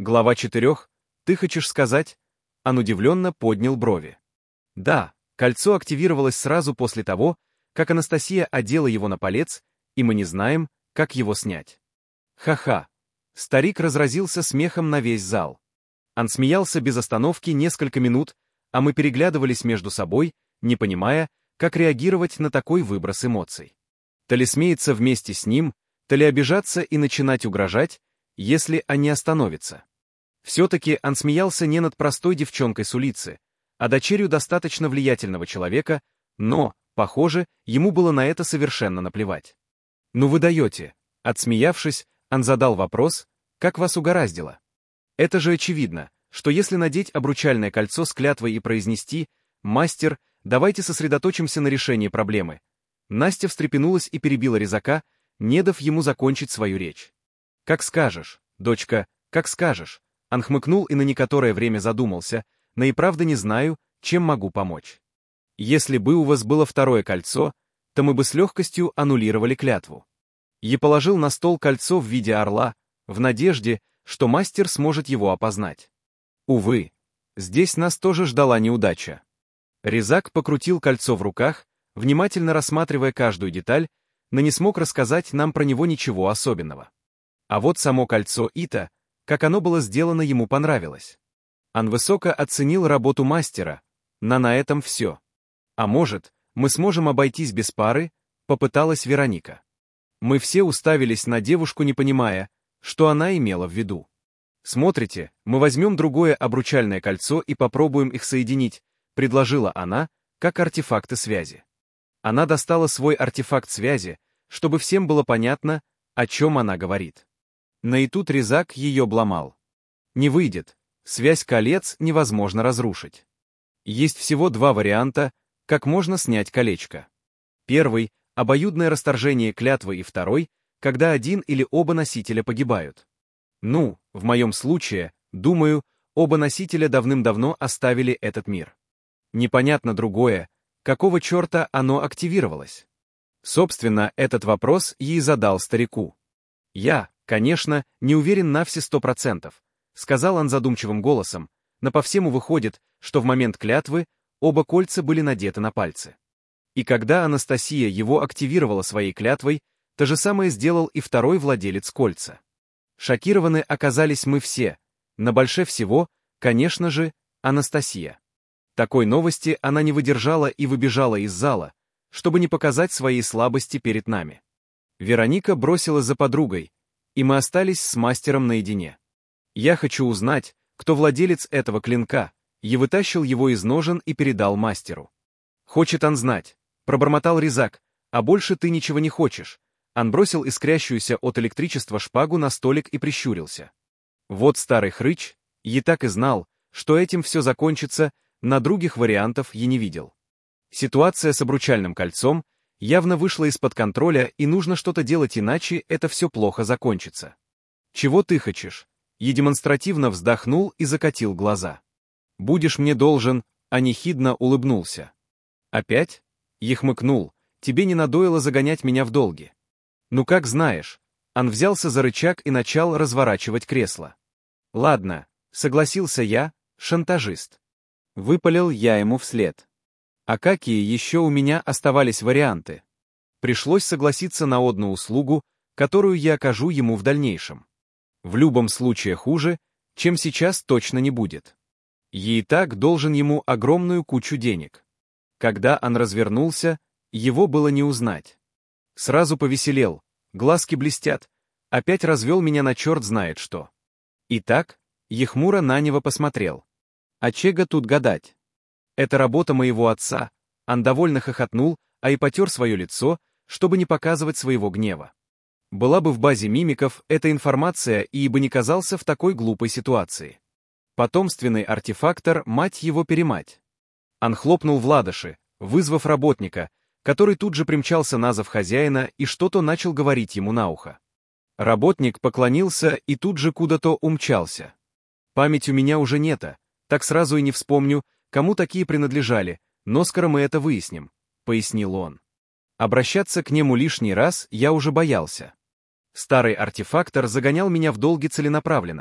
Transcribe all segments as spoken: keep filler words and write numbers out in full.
Глава четырех. Ты хочешь сказать? Он удивленно поднял брови. Да, кольцо активировалось сразу после того, как Анастасия одела его на палец, и мы не знаем, как его снять. Ха-ха. Старик разразился смехом на весь зал. Он смеялся без остановки несколько минут, а мы переглядывались между собой, не понимая, как реагировать на такой выброс эмоций. То ли смеяться вместе с ним, то ли обижаться и начинать угрожать, если он не остановится. Все-таки он смеялся не над простой девчонкой с улицы, а дочерью достаточно влиятельного человека, но, похоже, ему было на это совершенно наплевать. «Ну вы даете», — отсмеявшись, он задал вопрос, «как вас угораздило?» Это же очевидно, что если надеть обручальное кольцо с клятвой и произнести «Мастер, давайте сосредоточимся на решении проблемы», Настя встрепенулась и перебила резака, не дав ему закончить свою речь. «Как скажешь, дочка, как скажешь», он хмыкнул и на некоторое время задумался, но и правда не знаю, чем могу помочь. Если бы у вас было второе кольцо, то мы бы с легкостью аннулировали клятву. Я положил на стол кольцо в виде орла, в надежде, что мастер сможет его опознать. Увы, здесь нас тоже ждала неудача. Резак покрутил кольцо в руках, внимательно рассматривая каждую деталь, но не смог рассказать нам про него ничего особенного. А вот само кольцо Ита, как оно было сделано, ему понравилось. Он высоко оценил работу мастера, но на этом все. А может, мы сможем обойтись без пары, попыталась Вероника. Мы все уставились на девушку, не понимая, что она имела в виду. «Смотрите, мы возьмем другое обручальное кольцо и попробуем их соединить», предложила она, как артефакты связи. Она достала свой артефакт связи, чтобы всем было понятно, о чем она говорит. Но и тут резак ее бломал. Не выйдет, связь колец невозможно разрушить. Есть всего два варианта, как можно снять колечко. Первый — обоюдное расторжение клятвы, и второй — когда один или оба носителя погибают. Ну, в моем случае, думаю, оба носителя давным-давно оставили этот мир. Непонятно другое, какого черта оно активировалось. Собственно, этот вопрос ей задал старику. Я, конечно, не уверен на все сто процентов, сказал он задумчивым голосом, но по всему выходит, что в момент клятвы оба кольца были надеты на пальцы. И когда Анастасия его активировала своей клятвой, то же самое сделал и второй владелец кольца. Шокированы оказались мы все, но больше всего, конечно же, Анастасия. Такой новости она не выдержала и выбежала из зала, чтобы не показать своей слабости перед нами. Вероника бросилась за подругой, и мы остались с мастером наедине. Я хочу узнать, кто владелец этого клинка, и вытащил его из ножен и передал мастеру. Хочет он знать, пробормотал резак, а больше ты ничего не хочешь. Он бросил искрящуюся от электричества шпагу на столик и прищурился. Вот старый хрыч, я так и знал, что этим все закончится, на других вариантов я не видел. Ситуация с обручальным кольцом явно вышла из-под контроля, и нужно что-то делать, иначе это все плохо закончится. Чего ты хочешь? Я демонстративно вздохнул и закатил глаза. Будешь мне должен, а нехидно улыбнулся. Опять? Я хмыкнул, тебе не надоело загонять меня в долги. Ну как знаешь. Он взялся за рычаг и начал разворачивать кресло. Ладно, согласился я, шантажист. Выпалил я ему вслед. А какие еще у меня оставались варианты? Пришлось согласиться на одну услугу, которую я окажу ему в дальнейшем. В любом случае хуже, чем сейчас, точно не будет. Я и так должен ему огромную кучу денег. Когда он развернулся, его было не узнать. Сразу повеселел, глазки блестят, опять развел меня на черт знает что. Итак, я хмуро на него посмотрел. А чего тут гадать? Это работа моего отца. Он довольно хохотнул, а и потер свое лицо, чтобы не показывать своего гнева. Была бы в базе мимиков эта информация, и бы не казался в такой глупой ситуации. Потомственный артефактор, мать его перемать. Он хлопнул в ладоши, вызвав работника, который тут же примчался на зов хозяина и что-то начал говорить ему на ухо. Работник поклонился и тут же куда-то умчался. Память у меня уже нета, так сразу и не вспомню, кому такие принадлежали, но скоро мы это выясним, пояснил он. Обращаться к нему лишний раз я уже боялся. Старый артефактор загонял меня в долги целенаправленно,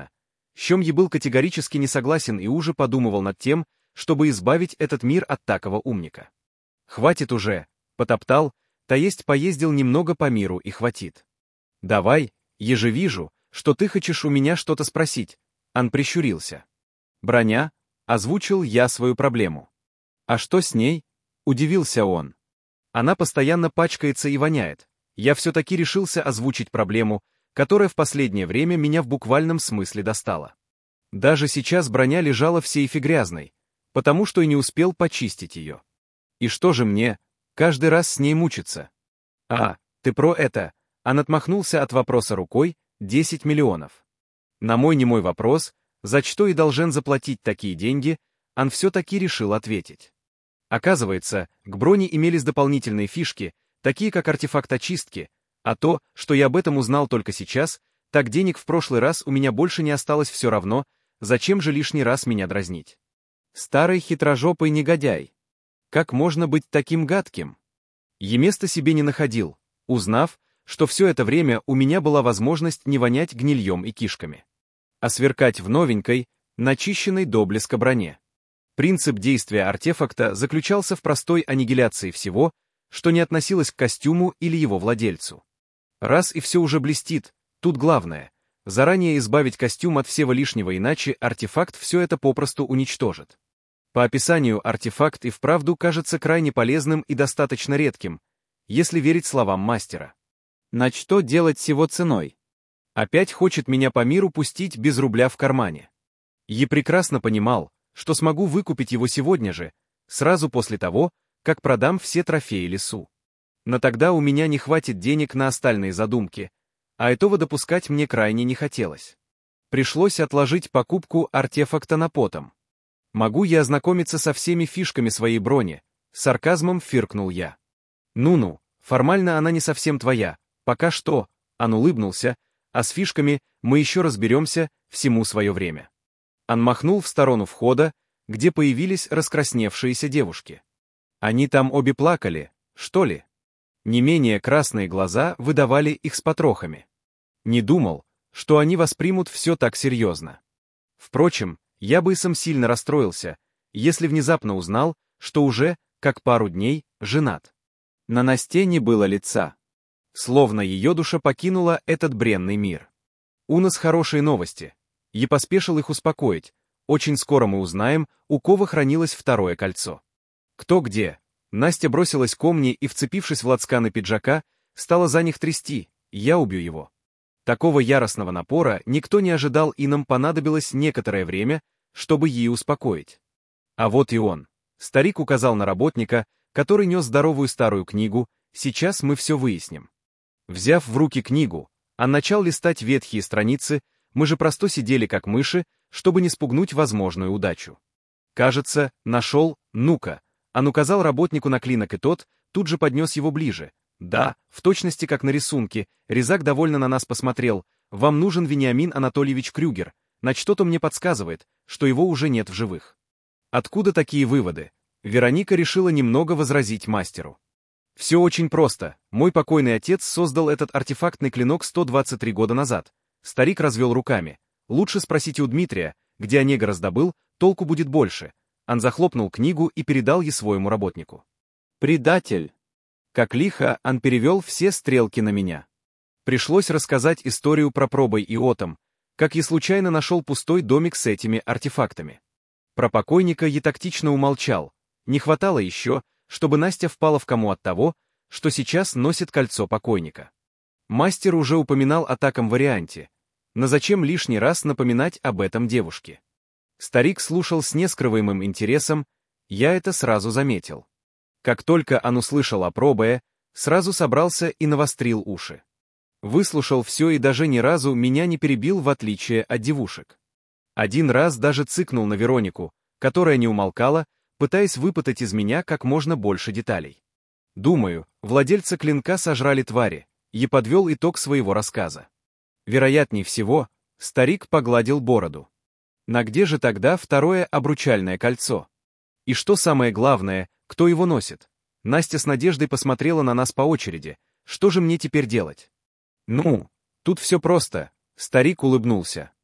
Щомьи был категорически не согласен и уже подумывал над тем, чтобы избавить этот мир от такого умника. «Хватит уже», — потоптал, то есть поездил немного по миру и хватит. «Давай, еже вижу, что ты хочешь у меня что-то спросить», — Ан прищурился. «Броня», — озвучил я свою проблему. «А что с ней?» — удивился он. «Она постоянно пачкается и воняет. Я все-таки решился озвучить проблему, которая в последнее время меня в буквальном смысле достала. Даже сейчас броня лежала в сейфе грязной, потому что и не успел почистить ее. И что же мне, каждый раз с ней мучиться? А, ты про это?» Он отмахнулся от вопроса рукой, десять миллионов. На мой немой вопрос, за что и должен заплатить такие деньги, он все-таки решил ответить. Оказывается, к броне имелись дополнительные фишки, такие как артефакт очистки, а то, что я об этом узнал только сейчас, так денег в прошлый раз у меня больше не осталось все равно, зачем же лишний раз меня дразнить? Старый хитрожопый негодяй. Как можно быть таким гадким? Я места себе не находил, узнав, что все это время у меня была возможность не вонять гнильем и кишками, а сверкать в новенькой, начищенной до блеска броне. Принцип действия артефакта заключался в простой аннигиляции всего, что не относилось к костюму или его владельцу. Раз и все уже блестит, тут главное — заранее избавить костюм от всего лишнего, иначе артефакт все это попросту уничтожит. По описанию артефакт и вправду кажется крайне полезным и достаточно редким, если верить словам мастера. На что делать сего ценой? Опять хочет меня по миру пустить без рубля в кармане. Я прекрасно понимал, что смогу выкупить его сегодня же, сразу после того, как продам все трофеи лесу. Но тогда у меня не хватит денег на остальные задумки, а этого допускать мне крайне не хотелось. Пришлось отложить покупку артефакта на потом. «Могу я ознакомиться со всеми фишками своей брони?» — с сарказмом фыркнул я. «Ну-ну, формально она не совсем твоя, пока что», — он улыбнулся, «а с фишками мы еще разберемся, всему свое время». Он махнул в сторону входа, где появились раскрасневшиеся девушки. Они там обе плакали, что ли? Не менее красные глаза выдавали их с потрохами. Не думал, что они воспримут все так серьезно. Впрочем, я бы и сам сильно расстроился, если внезапно узнал, что уже, как пару дней, женат. На Насте не было лица. Словно ее душа покинула этот бренный мир. «У нас хорошие новости». Я поспешил их успокоить. Очень скоро мы узнаем, у кого хранилось второе кольцо. Кто где? Настя бросилась ко мне и, вцепившись в лацканы пиджака, стала за них трясти. Я убью его. Такого яростного напора никто не ожидал, и нам понадобилось некоторое время, чтобы ей успокоить. А вот и он. Старик указал на работника, который нес здоровую старую книгу. Сейчас мы все выясним. Взяв в руки книгу, он начал листать ветхие страницы. Мы же просто сидели как мыши, чтобы не спугнуть возможную удачу. Кажется, нашел, ну-ка. Он указал работнику на клинок, и тот тут же поднес его ближе. Да, в точности как на рисунке. Резак довольно на нас посмотрел. «Вам нужен Вениамин Анатольевич Крюгер. На что-то мне подсказывает, что его уже нет в живых». Откуда такие выводы? Вероника решила немного возразить мастеру. Все очень просто. Мой покойный отец создал этот артефактный клинок сто двадцать три года назад. Старик развел руками. Лучше спросите у Дмитрия, где Онега раздобыл, толку будет больше. Он захлопнул книгу и передал ей своему работнику. «Предатель!» Как лихо он перевел все стрелки на меня. Пришлось рассказать историю про пробой и отом, как я случайно нашел пустой домик с этими артефактами. Про покойника я тактично умолчал. Не хватало еще, чтобы Настя впала в кому от того, что сейчас носит кольцо покойника. Мастер уже упоминал о таком варианте, но зачем лишний раз напоминать об этом девушке? Старик слушал с нескрываемым интересом, я это сразу заметил. Как только он услышал о пробое, сразу собрался и навострил уши. Выслушал все и даже ни разу меня не перебил, в отличие от девушек. Один раз даже цыкнул на Веронику, которая не умолкала, пытаясь выпытать из меня как можно больше деталей. Думаю, владельца клинка сожрали твари, и подвел итог своего рассказа. Вероятнее всего, старик погладил бороду. На где же тогда второе обручальное кольцо? И что самое главное, кто его носит? Настя с надеждой посмотрела на нас по очереди. Что же мне теперь делать? Ну, тут все просто. Старик улыбнулся.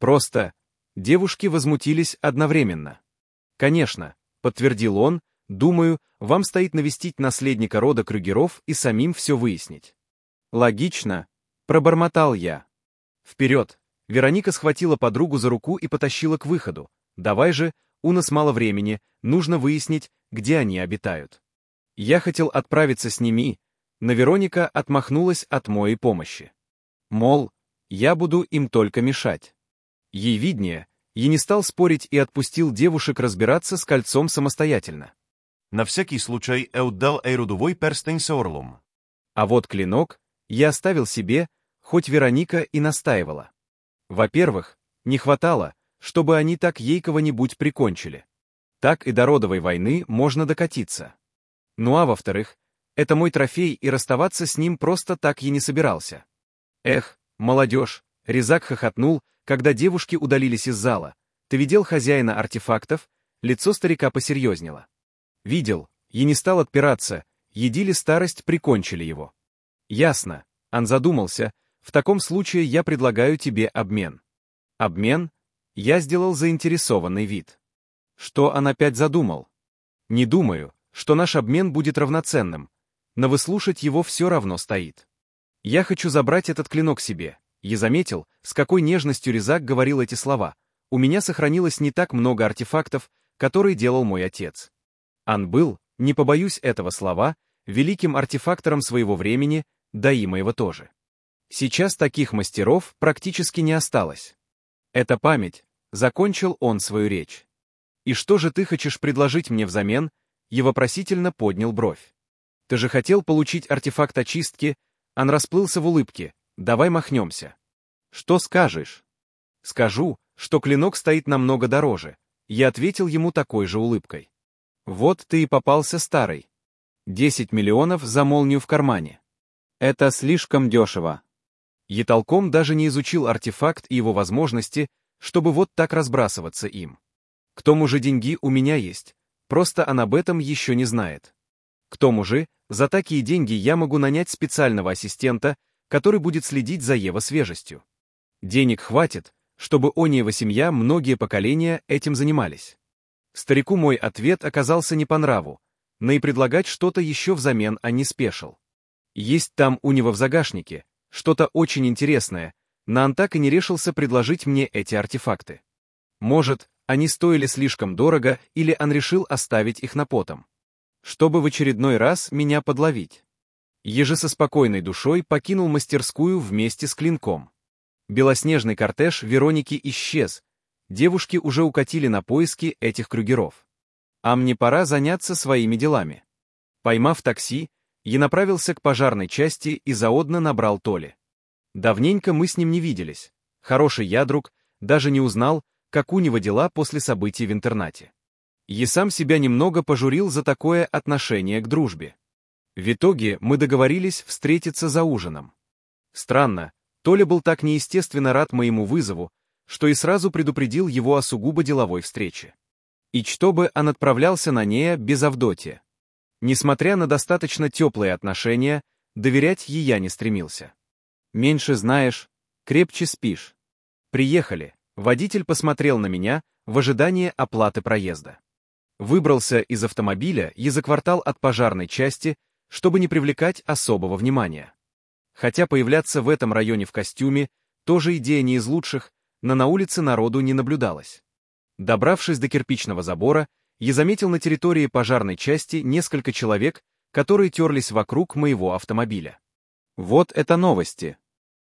Просто девушки возмутились одновременно. «Конечно», — подтвердил он, — «думаю, вам стоит навестить наследника рода Крюгеров и самим все выяснить». «Логично», — пробормотал я. «Вперед!» Вероника схватила подругу за руку и потащила к выходу. «Давай же, у нас мало времени, нужно выяснить, где они обитают». Я хотел отправиться с ними, но Вероника отмахнулась от моей помощи. Мол, я буду им только мешать. Ей виднее, я не стал спорить и отпустил девушек разбираться с кольцом самостоятельно. На всякий случай отдал Эйрудовой перстень с орлом. А вот клинок я оставил себе, хоть Вероника и настаивала. Во-первых, не хватало, чтобы они так ей кого-нибудь прикончили. Так и до родовой войны можно докатиться. Ну а во-вторых, это мой трофей, и расставаться с ним просто так я не собирался. Эх, молодежь, Резак хохотнул, когда девушки удалились из зала. Ты видел хозяина артефактов? Лицо старика посерьезнело. Видел, и не стал отпираться, едили старость, прикончили его. Ясно, он задумался, в таком случае я предлагаю тебе обмен. Обмен? Я сделал заинтересованный вид. Что он опять задумал? Не думаю, что наш обмен будет равноценным, но выслушать его все равно стоит. Я хочу забрать этот клинок себе. Я заметил, с какой нежностью Резак говорил эти слова. У меня сохранилось не так много артефактов, которые делал мой отец. Он был, не побоюсь этого слова, великим артефактором своего времени, да и моего тоже. Сейчас таких мастеров практически не осталось. Это память, закончил он свою речь. И что же ты хочешь предложить мне взамен? Я вопросительно поднял бровь. Ты же хотел получить артефакт очистки, он расплылся в улыбке. Давай махнемся. Что скажешь? Скажу, что клинок стоит намного дороже. Я ответил ему такой же улыбкой. Вот ты и попался старый. Десять миллионов за молнию в кармане. Это слишком дешево. Я толком даже не изучил артефакт и его возможности, чтобы вот так разбрасываться им. К тому же деньги у меня есть, просто он об этом еще не знает. К тому же, за такие деньги я могу нанять специального ассистента, который будет следить за его свежестью. Денег хватит, чтобы Ониева семья многие поколения этим занимались. Старику мой ответ оказался не по нраву, но и предлагать что-то еще взамен он не спешил. Есть там у него в загашнике что-то очень интересное, но он так и не решился предложить мне эти артефакты. Может, они стоили слишком дорого, или он решил оставить их на потом, чтобы в очередной раз меня подловить. Еже со спокойной душой покинул мастерскую вместе с клинком. Белоснежный кортеж Вероники исчез, девушки уже укатили на поиски этих Крюгеров. А мне пора заняться своими делами. Поймав такси, я направился к пожарной части и заодно набрал Толи. Давненько мы с ним не виделись. Хороший я друг, даже не узнал, как у него дела после событий в интернате. Я сам себя немного пожурил за такое отношение к дружбе. В итоге мы договорились встретиться за ужином. Странно, Толя был так неестественно рад моему вызову, что и сразу предупредил его о сугубо деловой встрече. И чтобы он отправлялся на нее без Авдотья. Несмотря на достаточно теплые отношения, доверять ей я не стремился. Меньше знаешь, крепче спишь. Приехали. Водитель посмотрел на меня в ожидании оплаты проезда. Выбрался из автомобиля и за квартал от пожарной части, чтобы не привлекать особого внимания. Хотя появляться в этом районе в костюме тоже идея не из лучших, но на улице народу не наблюдалось. Добравшись до кирпичного забора, я заметил на территории пожарной части несколько человек, которые терлись вокруг моего автомобиля. Вот это новости.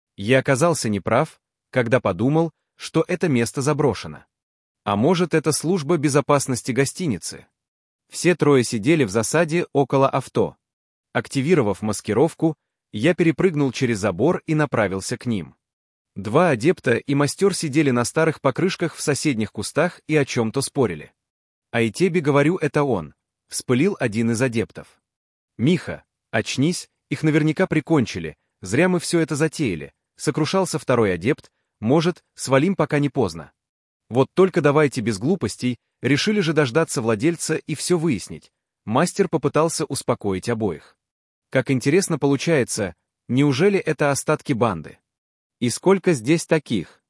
Я оказался неправ, когда подумал, что это место заброшено. А может, это служба безопасности гостиницы. Все трое сидели в засаде около авто. Активировав маскировку, я перепрыгнул через забор и направился к ним. Два адепта и мастер сидели на старых покрышках в соседних кустах и о чем-то спорили. А и тебе говорю, это он, вспылил один из адептов. Миха, очнись, их наверняка прикончили, зря мы все это затеяли, сокрушался второй адепт, может, свалим, пока не поздно. Вот только давайте без глупостей, решили же дождаться владельца и все выяснить. Мастер попытался успокоить обоих. Как интересно получается, неужели это остатки банды? И сколько здесь таких?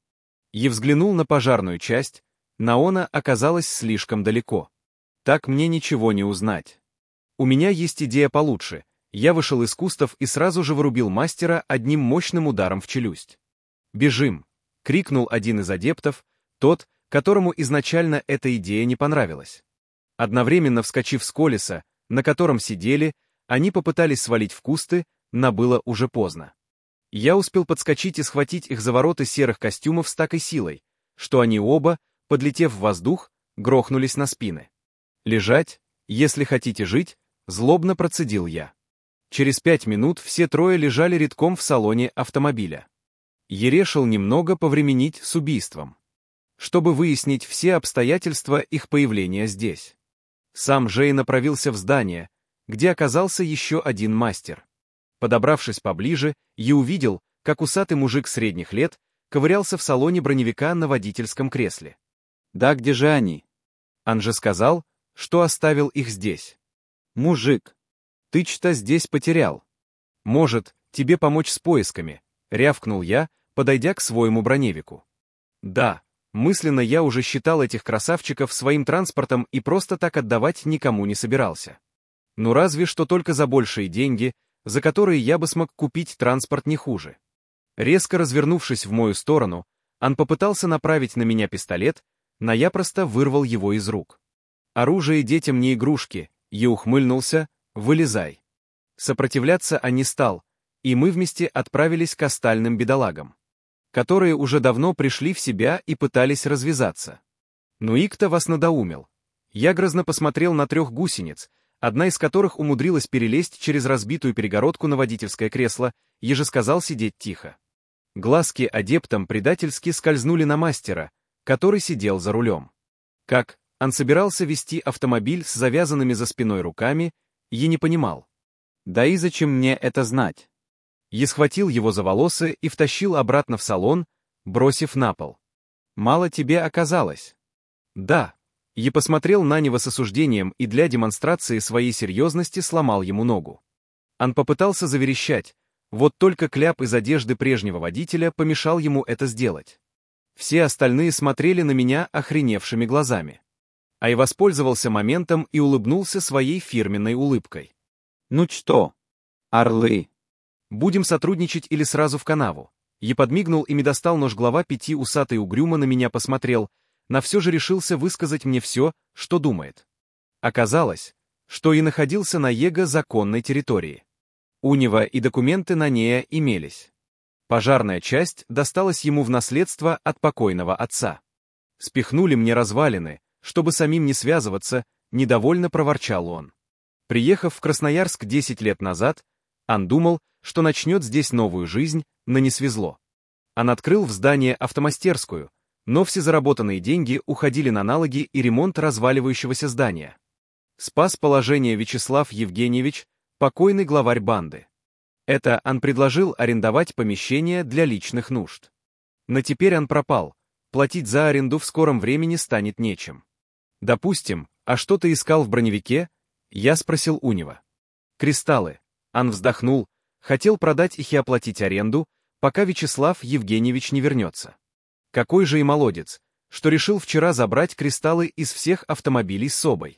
И взглянул на пожарную часть, Наона оказалась слишком далеко. Так мне ничего не узнать. У меня есть идея получше. Я вышел из кустов и сразу же вырубил мастера одним мощным ударом в челюсть. «Бежим!» — крикнул один из адептов, тот, которому изначально эта идея не понравилась. Одновременно вскочив с колеса, на котором сидели, они попытались свалить в кусты, но было уже поздно. Я успел подскочить и схватить их за вороты серых костюмов с такой силой, что они оба, подлетев в воздух, грохнулись на спины. «Лежать, если хотите жить», — злобно процедил я. Через пять минут все трое лежали редком в салоне автомобиля. Я решил немного повременить с убийством, чтобы выяснить все обстоятельства их появления здесь. Сам Жей направился в здание, где оказался еще один мастер. Подобравшись поближе, я увидел, как усатый мужик средних лет ковырялся в салоне броневика на водительском кресле. «Да где же они?» Он же сказал, что оставил их здесь. «Мужик, ты что здесь потерял? Может, тебе помочь с поисками?» — рявкнул я, подойдя к своему броневику. Да, мысленно я уже считал этих красавчиков своим транспортом и просто так отдавать никому не собирался. Ну разве что только за большие деньги, за которые я бы смог купить транспорт не хуже. Резко развернувшись в мою сторону, он попытался направить на меня пистолет, но я просто вырвал его из рук. «Оружие детям не игрушки», — я ухмыльнулся, «вылезай». Сопротивляться он не стал, и мы вместе отправились к остальным бедолагам, которые уже давно пришли в себя и пытались развязаться. Ну и кто вас надоумил? Я грозно посмотрел на трех гусениц, одна из которых умудрилась перелезть через разбитую перегородку на водительское кресло, и же сказал сидеть тихо. Глазки адептам предательски скользнули на мастера, который сидел за рулем. Как он собирался вести автомобиль с завязанными за спиной руками, я не понимал. да и зачем мне это знать? Я схватил его за волосы и втащил обратно в салон, бросив на пол. «Мало тебе оказалось?» «Да». Я посмотрел на него с осуждением и для демонстрации своей серьезности сломал ему ногу. Он попытался заверещать, вот только кляп из одежды прежнего водителя помешал ему это сделать. Все остальные смотрели на меня охреневшими глазами. А я воспользовался моментом и улыбнулся своей фирменной улыбкой. «Ну что, орлы?» «Будем сотрудничать или сразу в канаву?» Я подмигнул и достал нож. Глава пяти усатый угрюмо на меня посмотрел, но все же решился высказать мне все, что думает. Оказалось, что и находился на его законной территории. У него и документы на нее имелись. Пожарная часть досталась ему в наследство от покойного отца. Спихнули мне развалины, чтобы самим не связываться, недовольно проворчал он. Приехав в Красноярск десять лет назад, он думал, что начнет здесь новую жизнь, но не свезло. Он открыл в здании автомастерскую, но все заработанные деньги уходили на налоги и ремонт разваливающегося здания. Спас положение Вячеслав Евгеньевич, покойный главарь банды. Это он предложил арендовать помещение для личных нужд. Но теперь он пропал, платить за аренду в скором времени станет нечем. Допустим, а что ты искал в броневике? Я спросил у него. Кристаллы. Он вздохнул, хотел продать их и оплатить аренду, пока Вячеслав Евгеньевич не вернется. Какой же и молодец, что решил вчера забрать кристаллы из всех автомобилей с собой.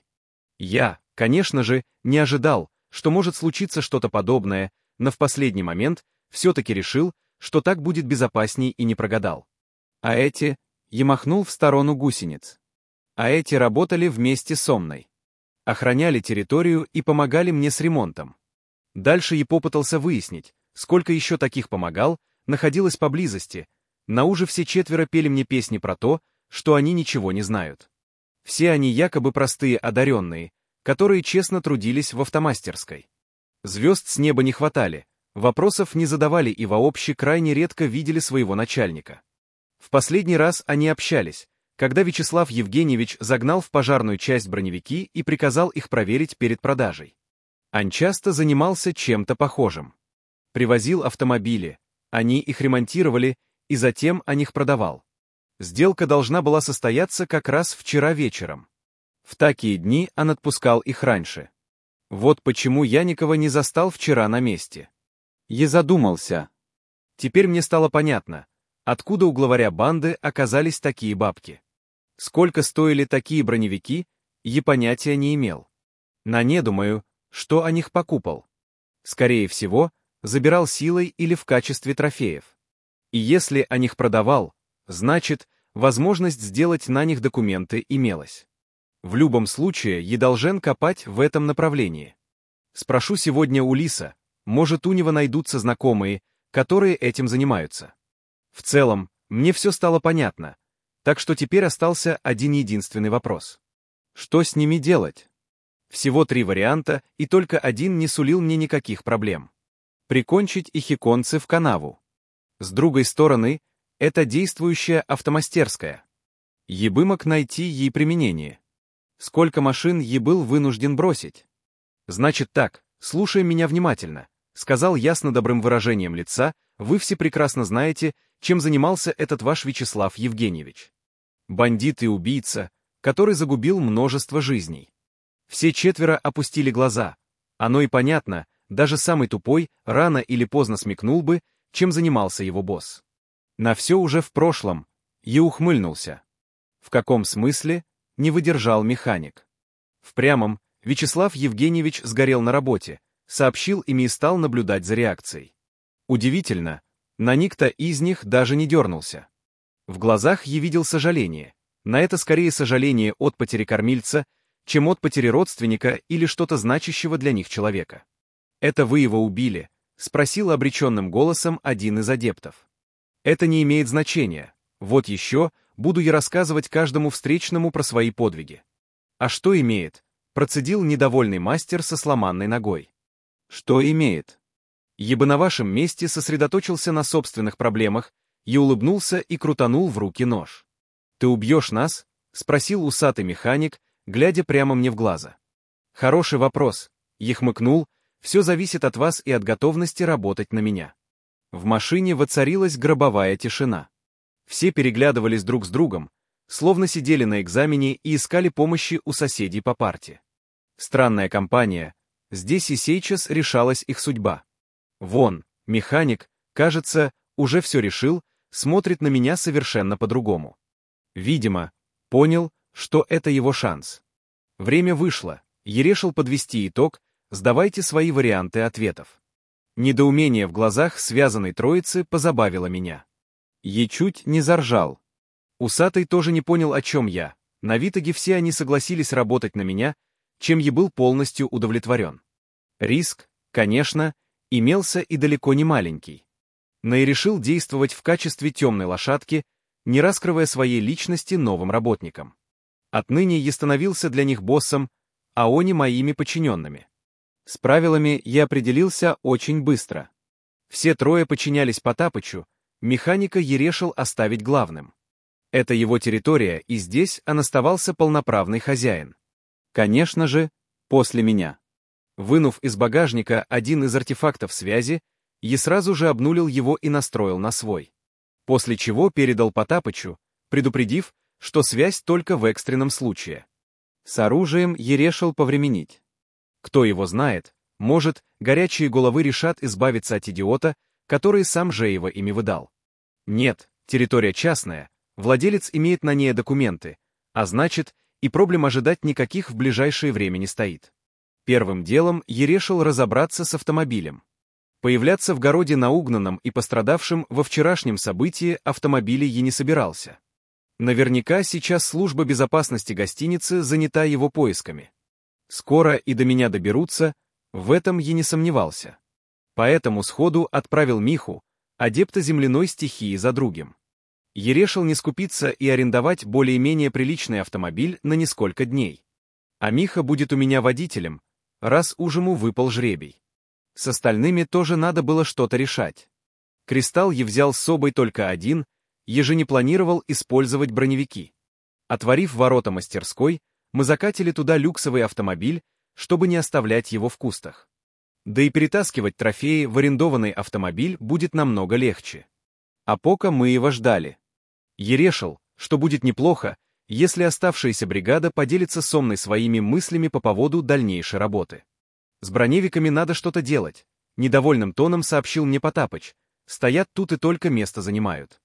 Я, конечно же, не ожидал, что может случиться что-то подобное, но в последний момент все-таки решил, что так будет безопасней и не прогадал. А эти, я махнул в сторону гусениц. А эти работали вместе со мной. Охраняли территорию и помогали мне с ремонтом. Дальше я попытался выяснить, сколько еще таких помогал, находилось поблизости. На уже все четверо пели мне песни про то, что они ничего не знают. Все они якобы простые одаренные, которые честно трудились в автомастерской. Звезд с неба не хватали, вопросов не задавали и вообще крайне редко видели своего начальника. В последний раз они общались, когда Вячеслав Евгеньевич загнал в пожарную часть броневики и приказал их проверить перед продажей. Он часто занимался чем-то похожим. Привозил автомобили, они их ремонтировали, и затем о них продавал. Сделка должна была состояться как раз вчера вечером. В такие дни он отпускал их раньше. Вот почему я никого не застал вчера на месте. Я задумался. Теперь мне стало понятно. Откуда у главаря банды оказались такие бабки? Сколько стоили такие броневики, я понятия не имел. На не думаю, что о них покупал. Скорее всего, забирал силой или в качестве трофеев. И если о них продавал, значит, возможность сделать на них документы имелась. В любом случае, я должен копать в этом направлении. Спрошу сегодня у Лиса, может, у него найдутся знакомые, которые этим занимаются. В целом, мне все стало понятно, так что теперь остался один единственный вопрос. Что с ними делать? Всего три варианта, и только один не сулил мне никаких проблем. Прикончить ихиконцы в канаву. С другой стороны, это действующая автомастерская. Ебы мог найти ей применение. Сколько машин я был вынужден бросить? Значит так, слушай меня внимательно, сказал ясно добрым выражением лица, вы все прекрасно знаете, чем занимался этот ваш Вячеслав Евгеньевич. Бандит и убийца, который загубил множество жизней. Все четверо опустили глаза. Оно и понятно, даже самый тупой рано или поздно смекнул бы, чем занимался его босс. На все уже в прошлом, и ухмыльнулся. В каком смысле? Не выдержал механик. В прямом, Вячеслав Евгеньевич сгорел на работе, сообщил ими и стал наблюдать за реакцией. Удивительно, на никто из них даже не дернулся. В глазах я видел сожаление. На это скорее сожаление от потери кормильца, чем от потери родственника или что-то значащего для них человека. «Это вы его убили?» — спросил обреченным голосом один из адептов. «Это не имеет значения. Вот еще буду я рассказывать каждому встречному про свои подвиги». «А что имеет?» — процедил недовольный мастер со сломанной ногой. «Что имеет?» Я бы на вашем месте сосредоточился на собственных проблемах, и улыбнулся и крутанул в руки нож. «Ты убьешь нас?» — спросил усатый механик, глядя прямо мне в глаза. «Хороший вопрос», — я хмыкнул, «все зависит от вас и от готовности работать на меня». В машине воцарилась гробовая тишина. Все переглядывались друг с другом, словно сидели на экзамене и искали помощи у соседей по парте. Странная компания, здесь и сейчас решалась их судьба. Вон, механик, кажется, уже все решил, смотрит на меня совершенно по-другому. Видимо, понял, что это его шанс. Время вышло, я решил подвести итог, сдавайте свои варианты ответов. Недоумение в глазах связанной троицы позабавило меня. Я чуть не заржал. Усатый тоже не понял, о чем я. На Витаге все они согласились работать на меня, чем я был полностью удовлетворен. Риск, конечно, имелся и далеко не маленький. Но и решил действовать в качестве темной лошадки, не раскрывая своей личности новым работникам. Отныне я становился для них боссом, а они моими подчиненными. С правилами я определился очень быстро. Все трое подчинялись Потапычу, механика я решил оставить главным. Это его территория, и здесь он оставался полноправный хозяин. Конечно же, после меня. Вынув из багажника один из артефактов связи, я сразу же обнулил его и настроил на свой. После чего передал Потапычу, предупредив, что связь только в экстренном случае. С оружием я решил повременить. Кто его знает, может, горячие головы решат избавиться от идиота, который сам же его ими выдал. Нет, территория частная, владелец имеет на ней документы, а значит, и проблем ожидать никаких в ближайшее время не стоит. Первым делом я решил разобраться с автомобилем. Появляться в городе на угнанном и пострадавшем во вчерашнем событии автомобиле я не собирался. Наверняка сейчас служба безопасности гостиницы занята его поисками. Скоро и до меня доберутся, в этом я не сомневался. Поэтому сходу отправил Миху, адепта земляной стихии, за другим. Я решил не скупиться и арендовать более-менее приличный автомобиль на несколько дней. А Миха будет у меня водителем, раз уж ему выпал жребий. С остальными тоже надо было что-то решать. Кристалл я взял с собой только один, еже не планировал использовать броневики. Отворив ворота мастерской, мы закатили туда люксовый автомобиль, чтобы не оставлять его в кустах. Да и перетаскивать трофеи в арендованный автомобиль будет намного легче. А пока мы его ждали. Я решил, что будет неплохо, если оставшаяся бригада поделится со мной своими мыслями по поводу дальнейшей работы. С броневиками надо что-то делать, недовольным тоном сообщил мне Потапыч, стоят тут и только место занимают.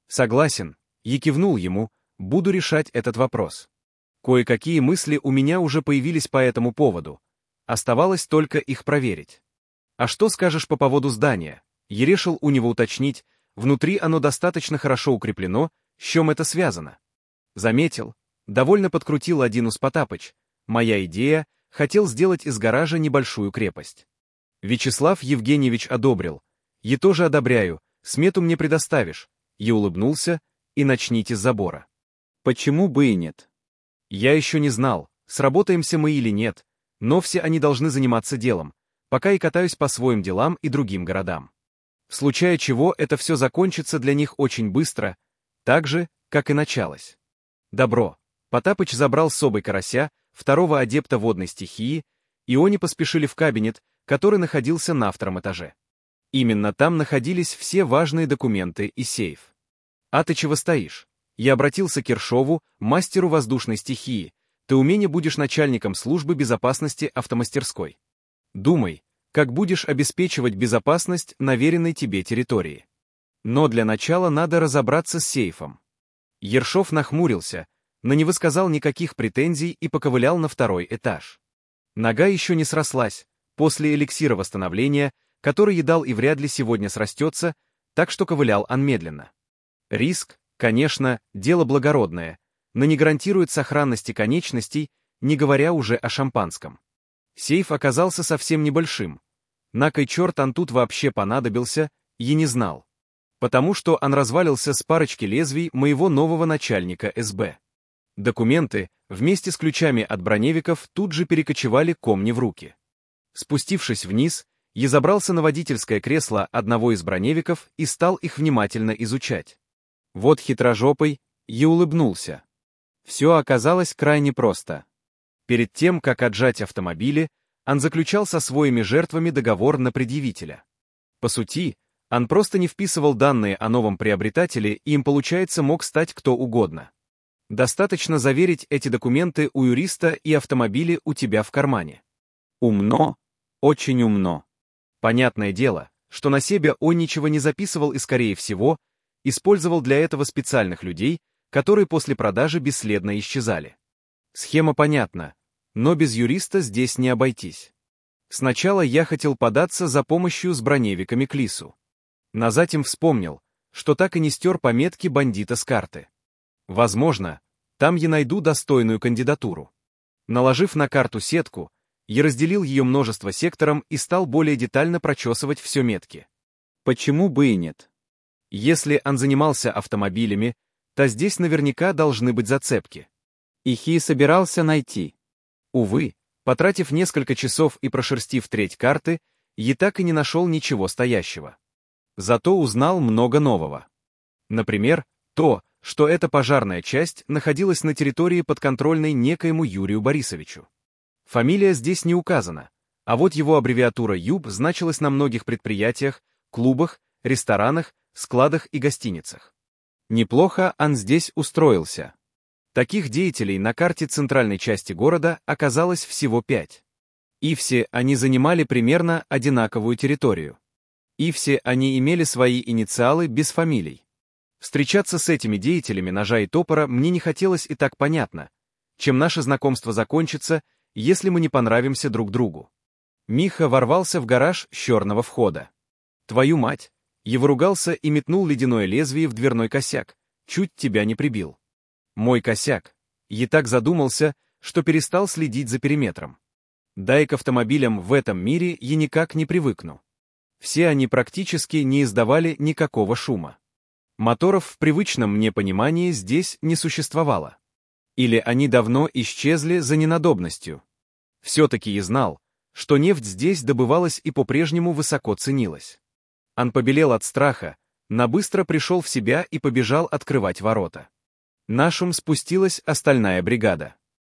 Согласен, я кивнул ему, буду решать этот вопрос. Кое-какие мысли у меня уже появились по этому поводу. Оставалось только их проверить. А что скажешь по поводу здания? Я решил у него уточнить, внутри оно достаточно хорошо укреплено, с чем это связано. Заметил, довольно подкрутил Адинус Потапыч. Моя идея, хотел сделать из гаража небольшую крепость. Вячеслав Евгеньевич одобрил. Я тоже одобряю, смету мне предоставишь. Я улыбнулся, и начните с забора. Почему бы и нет? Я еще не знал, сработаемся мы или нет, но все они должны заниматься делом, пока и катаюсь по своим делам и другим городам. В случае чего это все закончится для них очень быстро, так же, как и началось. Добро. Потапыч забрал с собой карася, второго адепта водной стихии, и они поспешили в кабинет, который находился на втором этаже. Именно там находились все важные документы и сейф. «А ты чего стоишь?» Я обратился к Ершову, мастеру воздушной стихии. «Ты у меня будешь начальником службы безопасности автомастерской. Думай, как будешь обеспечивать безопасность на веренной тебе территории. Но для начала надо разобраться с сейфом». Ершов нахмурился, но не высказал никаких претензий и поковылял на второй этаж. Нога еще не срослась, после эликсира восстановления, который едал и вряд ли сегодня срастется, так что ковылял он медленно. Риск, конечно, дело благородное, но не гарантирует сохранности конечностей, не говоря уже о шампанском. Сейф оказался совсем небольшим. На кой черт он тут вообще понадобился, я не знал. Потому что он развалился с парочки лезвий моего нового начальника эс бэ. Документы, вместе с ключами от броневиков, тут же перекочевали ко мне в руки. Спустившись вниз, я забрался на водительское кресло одного из броневиков и стал их внимательно изучать. Вот хитрожопый, я улыбнулся. Все оказалось крайне просто. Перед тем, как отжать автомобили, он заключал со своими жертвами договор на предъявителя. По сути, он просто не вписывал данные о новом приобретателе, и им, получается, мог стать кто угодно. Достаточно заверить эти документы у юриста, и автомобили у тебя в кармане. Умно, очень умно. Понятное дело, что на себя он ничего не записывал и, скорее всего, использовал для этого специальных людей, которые после продажи бесследно исчезали. Схема понятна, но без юриста здесь не обойтись. Сначала я хотел податься за помощью с броневиками к Лису. Но затем вспомнил, что так и не стер пометки бандита с карты. Возможно, там я найду достойную кандидатуру. Наложив на карту сетку, я разделил ее множество сектором и стал более детально прочесывать все метки. Почему бы и нет? Если он занимался автомобилями, то здесь наверняка должны быть зацепки. Их и собирался найти. Увы, потратив несколько часов и прошерстив треть карты, я так и не нашел ничего стоящего. Зато узнал много нового. Например, то, что эта пожарная часть находилась на территории подконтрольной некоему Юрию Борисовичу. Фамилия здесь не указана, а вот его аббревиатура ЮБ значилась на многих предприятиях, клубах, ресторанах, складах и гостиницах. Неплохо он здесь устроился. Таких деятелей на карте центральной части города оказалось всего пять. И все они занимали примерно одинаковую территорию. И все они имели свои инициалы без фамилий. Встречаться с этими деятелями ножа и топора мне не хотелось, и так понятно, чем наше знакомство закончится, если мы не понравимся друг другу. Миха ворвался в гараж с черного входа. Твою мать! Его ругался и метнул ледяное лезвие в дверной косяк. Чуть тебя не прибил. Мой косяк. Я так задумался, что перестал следить за периметром. Да и к автомобилям в этом мире я никак не привыкну. Все они практически не издавали никакого шума. Моторов в привычном мне понимании здесь не существовало. Или они давно исчезли за ненадобностью. Все-таки я знал, что нефть здесь добывалась и по-прежнему высоко ценилась. Он побелел от страха, но быстро пришел в себя и побежал открывать ворота. На шум спустилась остальная бригада.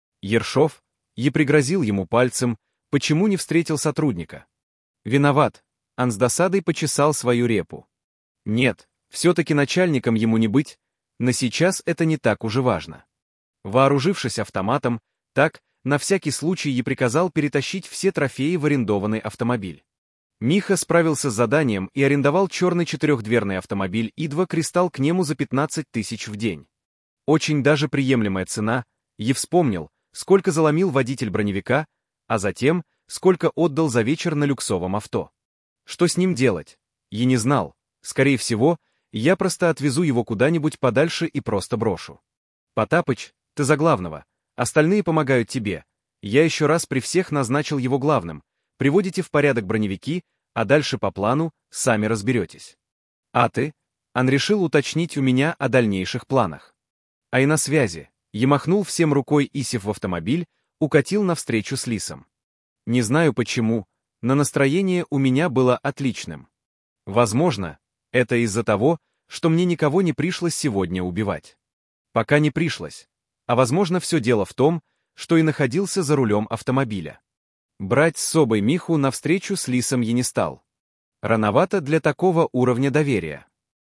Ершов, я пригрозил ему пальцем, почему не встретил сотрудника. Виноват, он с досадой почесал свою репу. Нет, все-таки начальником ему не быть, но сейчас это не так уж и важно. Вооружившись автоматом, так, на всякий случай я приказал перетащить все трофеи в арендованный автомобиль. Миха справился с заданием и арендовал черный четырехдверный автомобиль Идва Кристалл к нему за пятнадцать тысяч в день. Очень даже приемлемая цена, и вспомнил, сколько заломил водитель броневика, а затем, сколько отдал за вечер на люксовом авто. Что с ним делать? Я не знал. Скорее всего, я просто отвезу его куда-нибудь подальше и просто брошу. Потапыч, ты за главного. Остальные помогают тебе. Я еще раз при всех назначил его главным. Приводите в порядок броневики, а дальше по плану сами разберетесь. А ты? Он решил уточнить у меня о дальнейших планах. А и на связи. Я махнул всем рукой и, сев в автомобиль, укатил навстречу с Лисом. Не знаю почему, но настроение у меня было отличным. Возможно, это из-за того, что мне никого не пришлось сегодня убивать. Пока не пришлось. А возможно, все дело в том, что и находился за рулем автомобиля. Брать с собой Миху навстречу с Лисом я не стал. Рановато для такого уровня доверия.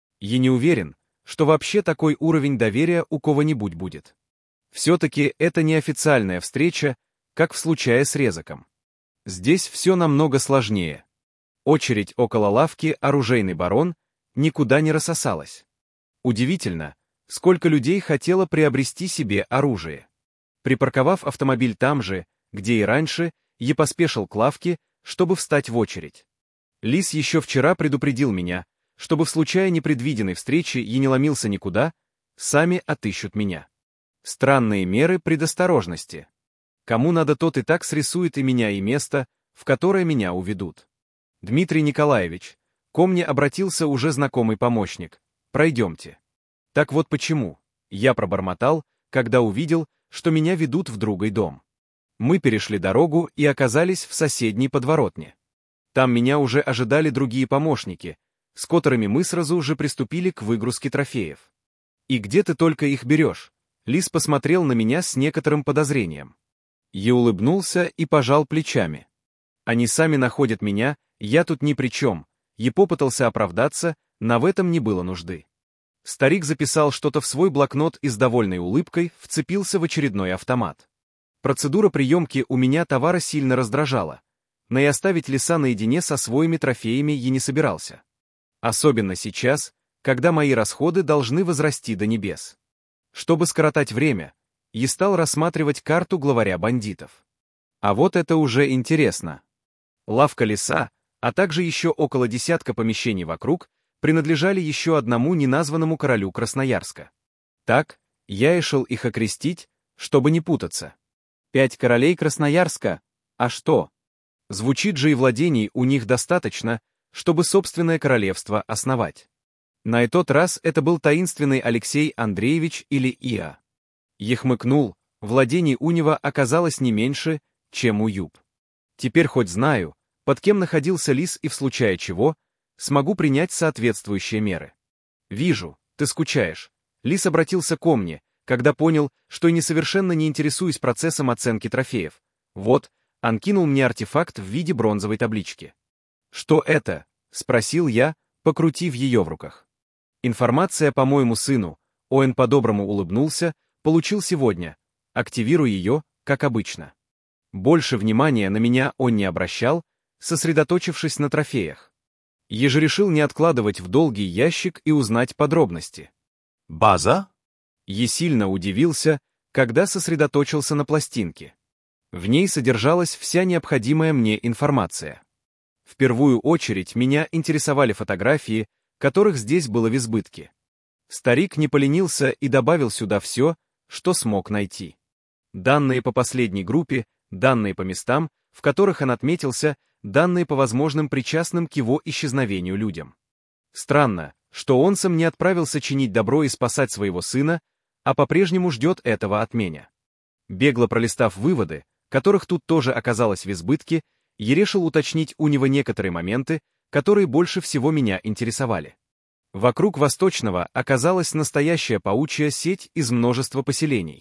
Я не уверен, что вообще такой уровень доверия у кого-нибудь будет. Все-таки это не официальная встреча, как в случае с Резаком. Здесь все намного сложнее. Очередь около лавки «Оружейный барон» никуда не рассосалась. Удивительно, сколько людей хотело приобрести себе оружие. Припарковав автомобиль там же, где и раньше, я поспешил к лавке, чтобы встать в очередь. Лис еще вчера предупредил меня, чтобы в случае непредвиденной встречи я не ломился никуда, сами отыщут меня. Странные меры предосторожности. Кому надо, тот и так срисует и меня, и место, в которое меня уведут. Дмитрий Николаевич, ко мне обратился уже знакомый помощник. Пройдемте. Так вот почему. Я пробормотал, когда увидел, что меня ведут в другой дом. Мы перешли дорогу и оказались в соседней подворотне. Там меня уже ожидали другие помощники, с которыми мы сразу же приступили к выгрузке трофеев. «И где ты только их берешь?» Лис посмотрел на меня с некоторым подозрением. Я улыбнулся и пожал плечами. Они сами находят меня, я тут ни при чем. Я попытался оправдаться, но в этом не было нужды. Старик записал что-то в свой блокнот и с довольной улыбкой вцепился в очередной автомат. Процедура приемки у меня товара сильно раздражала, но и оставить Лиса наедине со своими трофеями я не собирался. Особенно сейчас, когда мои расходы должны возрасти до небес. Чтобы скоротать время, я стал рассматривать карту главаря бандитов. А вот это уже интересно. Лавка Лиса, а также еще около десятка помещений вокруг, принадлежали еще одному неназванному королю Красноярска. Так, я решил их окрестить, чтобы не путаться. Пять королей Красноярска? А что? Звучит же и владений у них достаточно, чтобы собственное королевство основать. На этот раз это был таинственный Алексей Андреевич или Иа. Я хмыкнул, владений у него оказалось не меньше, чем у Юб. Теперь хоть знаю, под кем находился Лис и в случае чего, смогу принять соответствующие меры. «Вижу, ты скучаешь». Лис обратился ко мне, когда понял, что я несовершенно не интересуюсь процессом оценки трофеев. Вот, он кинул мне артефакт в виде бронзовой таблички. «Что это?» — спросил я, покрутив ее в руках. «Информация по моему сыну», — он по-доброму улыбнулся, «получил сегодня. Активируй ее, как обычно». Больше внимания на меня он не обращал, сосредоточившись на трофеях. Я же решил не откладывать в долгий ящик и узнать подробности. «База?» Я сильно удивился, когда сосредоточился на пластинке. В ней содержалась вся необходимая мне информация. В первую очередь меня интересовали фотографии, которых здесь было в избытке. Старик не поленился и добавил сюда все, что смог найти. Данные по последней группе, данные по местам, в которых он отметился, данные по возможным причастным к его исчезновению людям. Странно, что он сам не отправился чинить добро и спасать своего сына, а по-прежнему ждет этого от меня. Бегло пролистав выводы, которых тут тоже оказалось в избытке, я решил уточнить у него некоторые моменты, которые больше всего меня интересовали. Вокруг Восточного оказалась настоящая паучья сеть из множества поселений.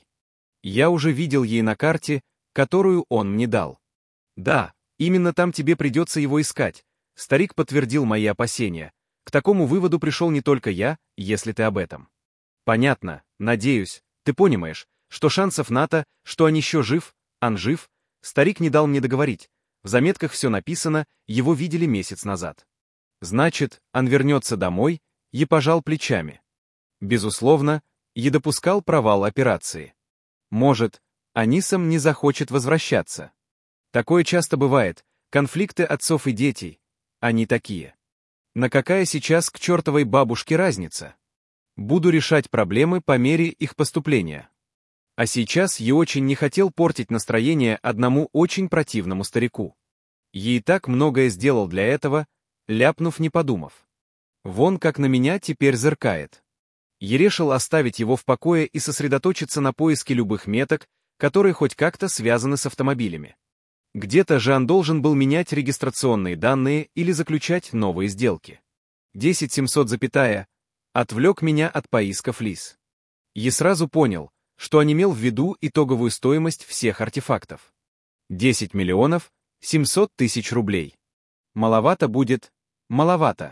Я уже видел ей на карте, которую он мне дал. Да, именно там тебе придется его искать. Старик подтвердил мои опасения. К такому выводу пришел не только я, если ты об этом. Понятно, надеюсь, ты понимаешь, что шансов на то, что он еще жив, он жив, старик не дал мне договорить. В заметках все написано, его видели месяц назад. Значит, он вернется домой, и пожал плечами. Безусловно, и допускал провал операции. Может, Анисом не захочет возвращаться. Такое часто бывает, конфликты отцов и детей, они такие. На какая сейчас к чертовой бабушке разница? Буду решать проблемы по мере их поступления. А сейчас я очень не хотел портить настроение одному очень противному старику. Я и так многое сделал для этого, ляпнув не подумав. Вон как на меня теперь зыркает. Я решил оставить его в покое и сосредоточиться на поиске любых меток, которые хоть как-то связаны с автомобилями. Где-то же он должен был менять регистрационные данные или заключать новые сделки. десять семьсот запятая отвлек меня от поисков лис. Я сразу понял, что он имел в виду итоговую стоимость всех артефактов. десять миллионов семьсот тысяч рублей. Маловато будет, маловато.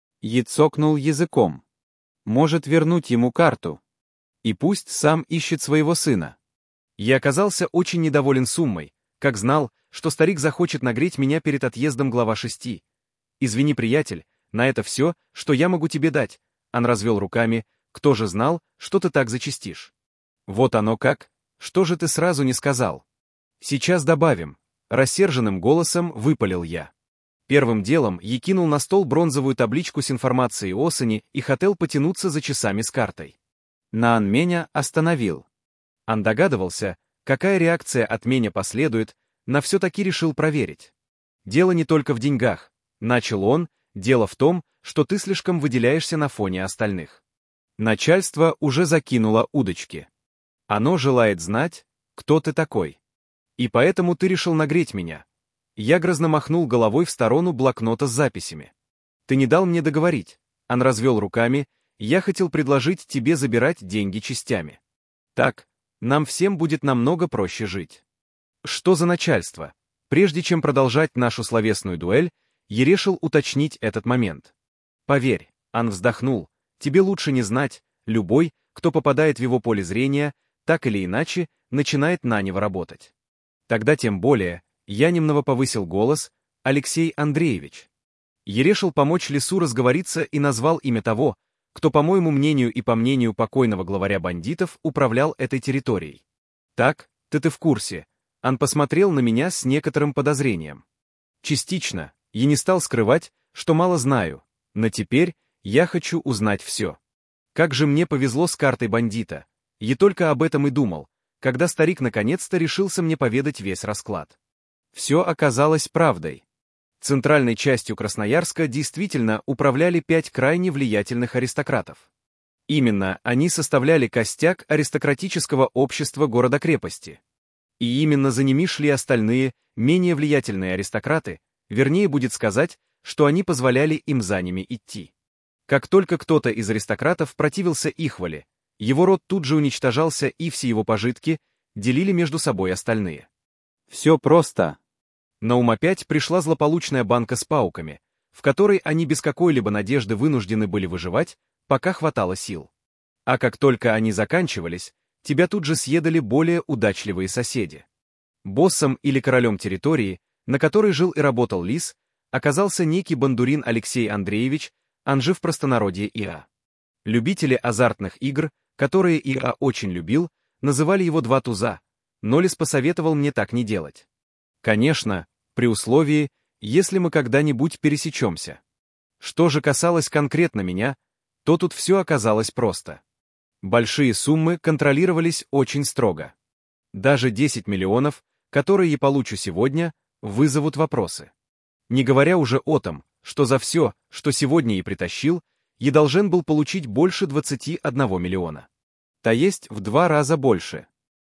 Я цокнул языком. Может вернуть ему карту. И пусть сам ищет своего сына. Я оказался очень недоволен суммой, как знал, что старик захочет нагреть меня перед отъездом глава шести. Извини, приятель, на это все, что я могу тебе дать. Он развел руками, кто же знал, что ты так зачастишь. Вот оно как, что же ты сразу не сказал? Сейчас добавим, рассерженным голосом выпалил я. Первым делом я кинул на стол бронзовую табличку с информацией о Сане и хотел потянуться за часами с картой. Наан меня остановил. Он догадывался, какая реакция от меня последует, но все-таки решил проверить. Дело не только в деньгах, начал он, дело в том, что ты слишком выделяешься на фоне остальных. Начальство уже закинуло удочки. Оно желает знать, кто ты такой. И поэтому ты решил нагреть меня. Я грозно махнул головой в сторону блокнота с записями. Ты не дал мне договорить. Он развел руками, я хотел предложить тебе забирать деньги частями. Так, нам всем будет намного проще жить. Что за начальство? Прежде чем продолжать нашу словесную дуэль, я решил уточнить этот момент. Поверь, он вздохнул, тебе лучше не знать, любой, кто попадает в его поле зрения, так или иначе, начинает на него работать. Тогда тем более, я немного повысил голос, Алексей Андреевич. Я решил помочь Лису разговориться и назвал имя того, кто, по моему мнению и по мнению покойного главаря бандитов, управлял этой территорией. Так, ты-ты в курсе. Он посмотрел на меня с некоторым подозрением. Частично, я не стал скрывать, что мало знаю, но теперь я хочу узнать все. Как же мне повезло с картой бандита. Я только об этом и думал, когда старик наконец-то решился мне поведать весь расклад. Все оказалось правдой. Центральной частью Красноярска действительно управляли пять крайне влиятельных аристократов. Именно они составляли костяк аристократического общества города-крепости. И именно за ними шли остальные, менее влиятельные аристократы, вернее будет сказать, что они позволяли им за ними идти. Как только кто-то из аристократов противился их воле, его род тут же уничтожался и все его пожитки делили между собой остальные. Все просто. На ум опять пришла злополучная банка с пауками, в которой они без какой-либо надежды вынуждены были выживать, пока хватало сил. А как только они заканчивались, тебя тут же съедали более удачливые соседи. Боссом или королем территории, на которой жил и работал Лис, оказался некий бандурин Алексей Андреевич, он же в простонародье ИА. Любители азартных игр, которые ИА очень любил, называли его «два туза», но Лис посоветовал мне так не делать. Конечно, при условии, если мы когда-нибудь пересечемся. Что же касалось конкретно меня, то тут все оказалось просто. Большие суммы контролировались очень строго. Даже десять миллионов, которые я получу сегодня, вызовут вопросы. Не говоря уже о том, что за все, что сегодня я притащил, я должен был получить больше двадцати одного миллиона. То есть в два раза больше.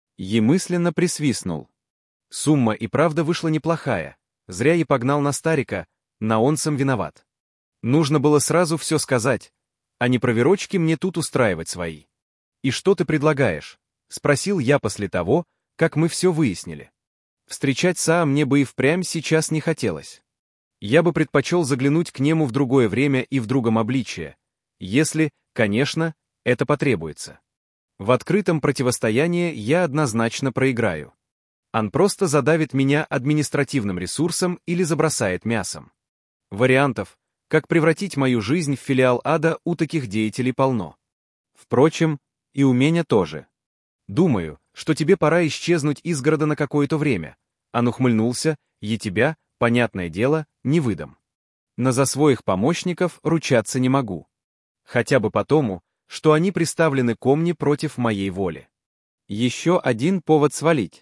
Я мысленно присвистнул. Сумма и правда вышла неплохая, зря я погнал на старика, на он сам виноват. Нужно было сразу все сказать, а не проверочки мне тут устраивать свои. «И что ты предлагаешь?» — спросил я после того, как мы все выяснили. Встречать Саа мне бы и впрямь сейчас не хотелось. Я бы предпочел заглянуть к нему в другое время и в другом обличие, если, конечно, это потребуется. В открытом противостоянии я однозначно проиграю. Он просто задавит меня административным ресурсом или забросает мясом. Вариантов, как превратить мою жизнь в филиал ада, у таких деятелей полно. Впрочем, и у меня тоже. Думаю, что тебе пора исчезнуть из города на какое-то время. Он ухмыльнулся, и тебя, понятное дело, не выдам. Но за своих помощников ручаться не могу. Хотя бы потому, что они приставлены ко мне против моей воли. Еще один повод свалить.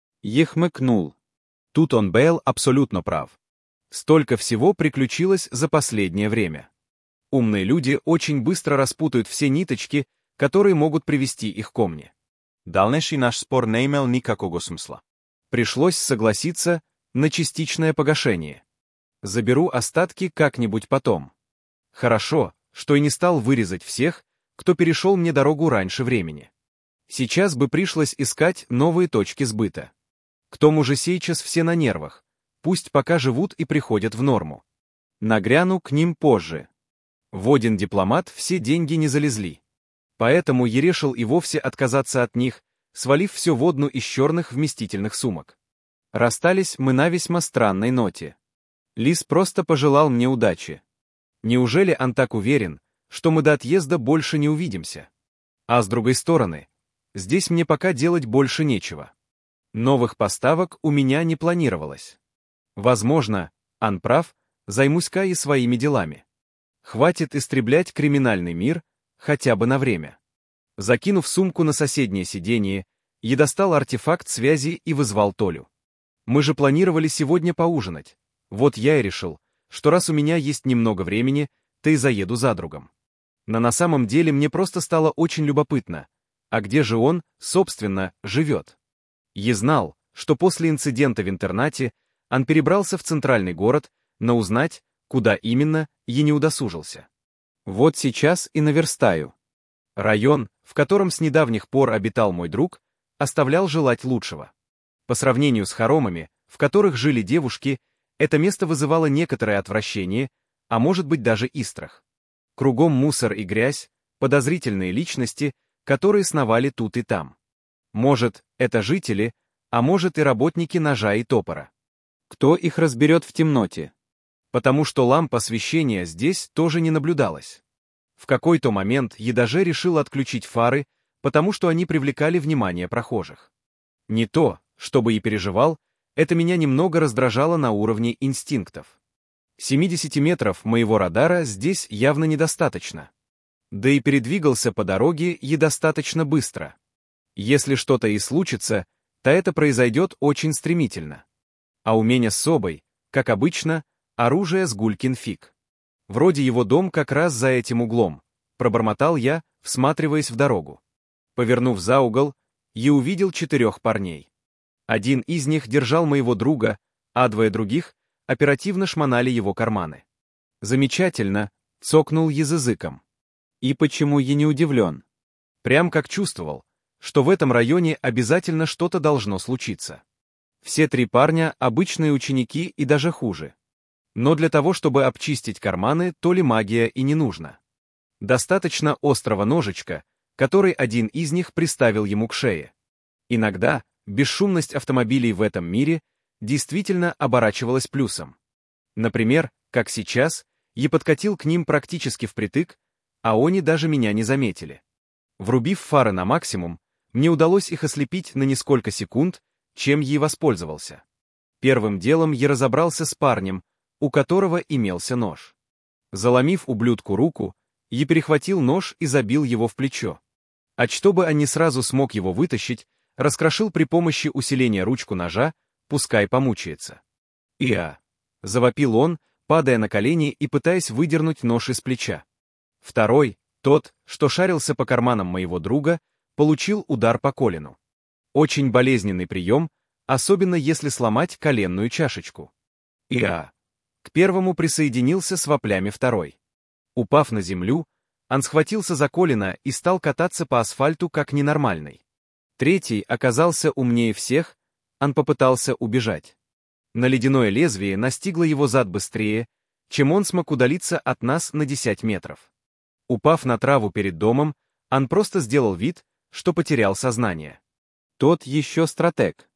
Я хмыкнул. Тут он был абсолютно прав. Столько всего приключилось за последнее время. Умные люди очень быстро распутают все ниточки, которые могут привести их ко мне. Дальнейший наш спор не имел никакого смысла. Пришлось согласиться на частичное погашение. Заберу остатки как-нибудь потом. Хорошо, что и не стал вырезать всех, кто перешел мне дорогу раньше времени. Сейчас бы пришлось искать новые точки сбыта. К тому же сейчас все на нервах, пусть пока живут и приходят в норму. Нагряну к ним позже. В один дипломат все деньги не залезли. Поэтому я решил и вовсе отказаться от них, свалив все в одну из черных вместительных сумок. Расстались мы на весьма странной ноте. Лис просто пожелал мне удачи. Неужели он так уверен, что мы до отъезда больше не увидимся? А с другой стороны, здесь мне пока делать больше нечего. Новых поставок у меня не планировалось. Возможно, он прав, займусь-ка и своими делами. Хватит истреблять криминальный мир, хотя бы на время. Закинув сумку на соседнее сиденье, я достал артефакт связи и вызвал Толю. Мы же планировали сегодня поужинать. Вот я и решил, что раз у меня есть немного времени, то и заеду за другом. Но на самом деле мне просто стало очень любопытно, а где же он, собственно, живет? Я знал, что после инцидента в интернате он перебрался в центральный город, но узнать, куда именно, я не удосужился. Вот сейчас и наверстаю. Район, в котором с недавних пор обитал мой друг, оставлял желать лучшего. По сравнению с хоромами, в которых жили девушки, это место вызывало некоторое отвращение, а может быть даже и страх. Кругом мусор и грязь, подозрительные личности, которые сновали тут и там. Может, это жители, а может и работники ножа и топора. Кто их разберет в темноте? Потому что ламп освещения здесь тоже не наблюдалось. В какой-то момент я даже решил отключить фары, потому что они привлекали внимание прохожих. Не то, чтобы и переживал, это меня немного раздражало на уровне инстинктов. семидесяти метров моего радара здесь явно недостаточно. Да и передвигался по дороге я достаточно быстро. Если что-то и случится, то это произойдет очень стремительно. А у меня с собой, как обычно, оружие с гулькин фиг. Вроде его дом как раз за этим углом, пробормотал я, всматриваясь в дорогу. Повернув за угол, я увидел четырех парней. Один из них держал моего друга, а двое других оперативно шмонали его карманы. Замечательно, цокнул языком. И почему я не удивлен? Прям как чувствовал, что в этом районе обязательно что-то должно случиться. Все три парня — обычные ученики и даже хуже. Но для того, чтобы обчистить карманы, то ли магия и не нужна. Достаточно острого ножичка, который один из них приставил ему к шее. Иногда бесшумность автомобилей в этом мире действительно оборачивалась плюсом. Например, как сейчас, я подкатил к ним практически впритык, а они даже меня не заметили. Врубив фары на максимум, мне удалось их ослепить на несколько секунд, чем я и воспользовался. Первым делом я разобрался с парнем, у которого имелся нож. Заломив ублюдку руку, я перехватил нож и забил его в плечо. А чтобы он не сразу смог его вытащить, раскрошил при помощи усиления ручку ножа, пускай помучается. «Иа!» — завопил он, падая на колени и пытаясь выдернуть нож из плеча. Второй, тот, что шарился по карманам моего друга, получил удар по колену. Очень болезненный прием, особенно если сломать коленную чашечку. «Иа!» К первому присоединился с воплями второй. Упав на землю, он схватился за колено и стал кататься по асфальту как ненормальный. Третий оказался умнее всех, он попытался убежать. На ледяное лезвие настигло его зад быстрее, чем он смог удалиться от нас на десять метров. Упав на траву перед домом, он просто сделал вид, что потерял сознание. Тот еще стратег.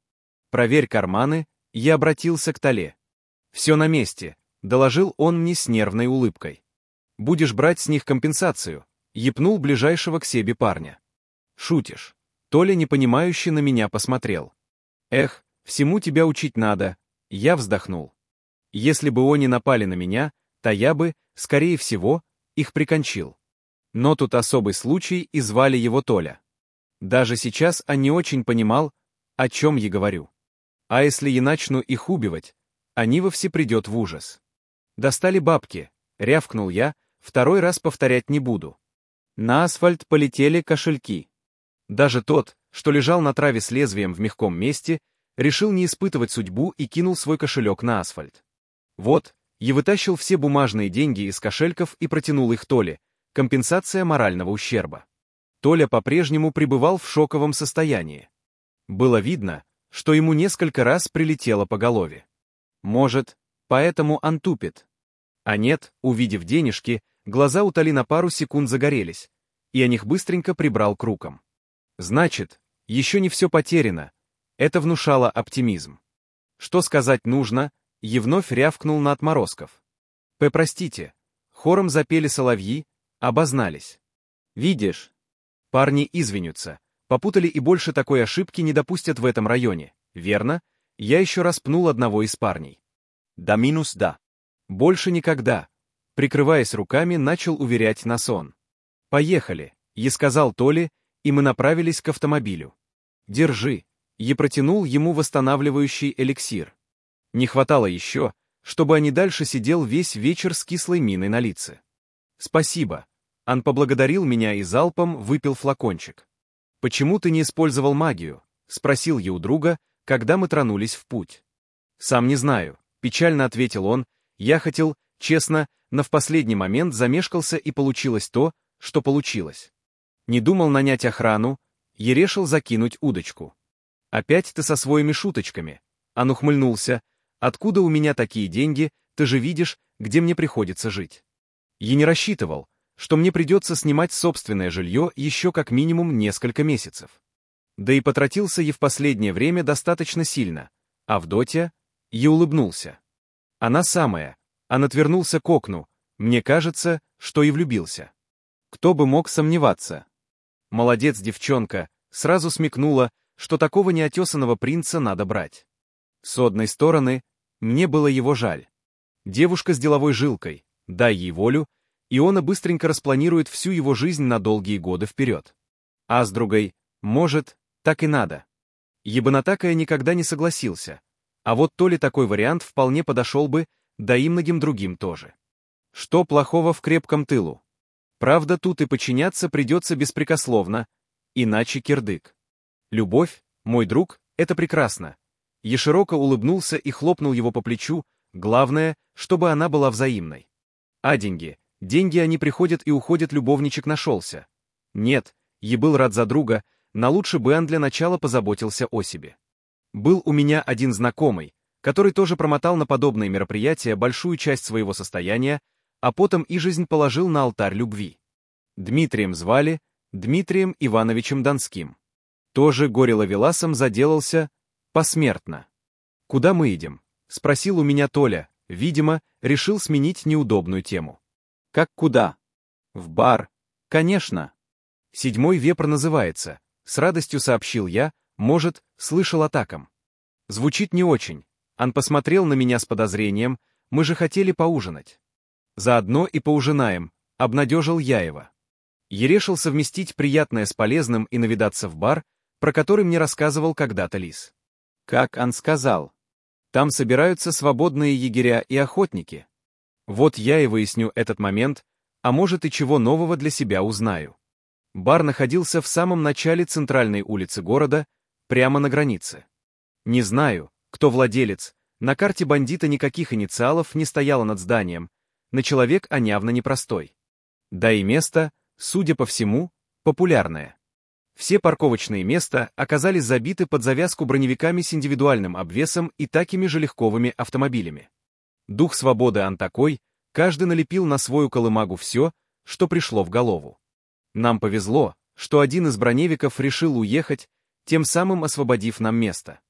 проверь карманы, я обратился к Толе. Все на месте, доложил он мне с нервной улыбкой. Будешь брать с них компенсацию, епнул ближайшего к себе парня. Шутишь. Толя непонимающе на меня посмотрел. Эх, всему тебя учить надо, я вздохнул. Если бы они напали на меня, то я бы, скорее всего, их прикончил. Но тут особый случай, и звали его Толя. Даже сейчас он не очень понимал, о чем я говорю. А если я начну их убивать, они вовсе придет в ужас. Достали бабки, рявкнул я, второй раз повторять не буду. На асфальт полетели кошельки. Даже тот, что лежал на траве с лезвием в мягком месте, решил не испытывать судьбу и кинул свой кошелек на асфальт. Вот, я вытащил все бумажные деньги из кошельков и протянул их Толе, компенсация морального ущерба. Толя по-прежнему пребывал в шоковом состоянии. Было видно, что ему несколько раз прилетело по голове. Может, поэтому он тупит. А нет, увидев денежки, глаза у Толи на пару секунд загорелись, и о них быстренько прибрал к рукам. Значит, еще не все потеряно. Это внушало оптимизм. Что сказать нужно, и вновь рявкнул на отморозков. П, простите, хором запели соловьи, обознались. Видишь? Парни извинятся, попутали и больше такой ошибки не допустят в этом районе, верно? Я еще раз пнул одного из парней. Да минус да. Больше никогда. Прикрываясь руками, начал уверять на сон. Поехали, я сказал Толе, и мы направились к автомобилю. Держи. Я протянул ему восстанавливающий эликсир. Не хватало еще, чтобы он и дальше сидел весь вечер с кислой миной на лице. Спасибо. Он поблагодарил меня и залпом выпил флакончик. «Почему ты не использовал магию?» — спросил я у друга, когда мы тронулись в путь. «Сам не знаю», — печально ответил он. «Я хотел, честно, но в последний момент замешкался, и получилось то, что получилось. Не думал нанять охрану, я решил закинуть удочку. Опять ты со своими шуточками». Он ухмыльнулся. «Откуда у меня такие деньги, ты же видишь, где мне приходится жить». Я не рассчитывал, что мне придется снимать собственное жилье еще как минимум несколько месяцев. Да и потратился я в последнее время достаточно сильно. Авдотья? Я улыбнулся. Она самая. Он отвернулся к окну. Мне кажется, что и влюбился. Кто бы мог сомневаться? Молодец девчонка, сразу смекнула, что такого неотесанного принца надо брать. С одной стороны, мне было его жаль. Девушка с деловой жилкой, дай ей волю, и он быстренько распланирует всю его жизнь на долгие годы вперед. А с другой, может, так и надо. Я бы на такое никогда не согласился. А вот то ли такой вариант вполне подошел бы, да и многим другим тоже. Что плохого в крепком тылу? Правда, тут и подчиняться придется беспрекословно, иначе кирдык. Любовь, мой друг, это прекрасно. Я широко улыбнулся и хлопнул его по плечу, главное, чтобы она была взаимной. А деньги? Деньги они приходят и уходят, любовничек нашелся. Нет, я был рад за друга, но лучше бы он для начала позаботился о себе. Был у меня один знакомый, который тоже промотал на подобные мероприятия большую часть своего состояния, а потом и жизнь положил на алтарь любви. Дмитрием звали, Дмитрием Ивановичем Донским. Тоже горе-ловеласом заделался посмертно. «Куда мы идем?» — спросил у меня Толя, видимо, решил сменить неудобную тему. «Как куда?» «В бар. Конечно. Седьмой вепр называется», — с радостью сообщил я, может, слышал о таком. Звучит не очень. Он посмотрел на меня с подозрением, мы же хотели поужинать. Заодно и поужинаем, обнадежил я его. Я решил совместить приятное с полезным и навидаться в бар, про который мне рассказывал когда-то Лис. Как он сказал, там собираются свободные егеря и охотники. Вот я и выясню этот момент, а может и чего нового для себя узнаю. Бар находился в самом начале центральной улицы города, прямо на границе. Не знаю, кто владелец, на карте бандита никаких инициалов не стояло над зданием, но человек он явно непростой. Да и место, судя по всему, популярное. Все парковочные места оказались забиты под завязку броневиками с индивидуальным обвесом и такими же легковыми автомобилями. Дух свободы он такой, каждый налепил на свою колымагу все, что пришло в голову. Нам повезло, что один из броневиков решил уехать, тем самым освободив нам место.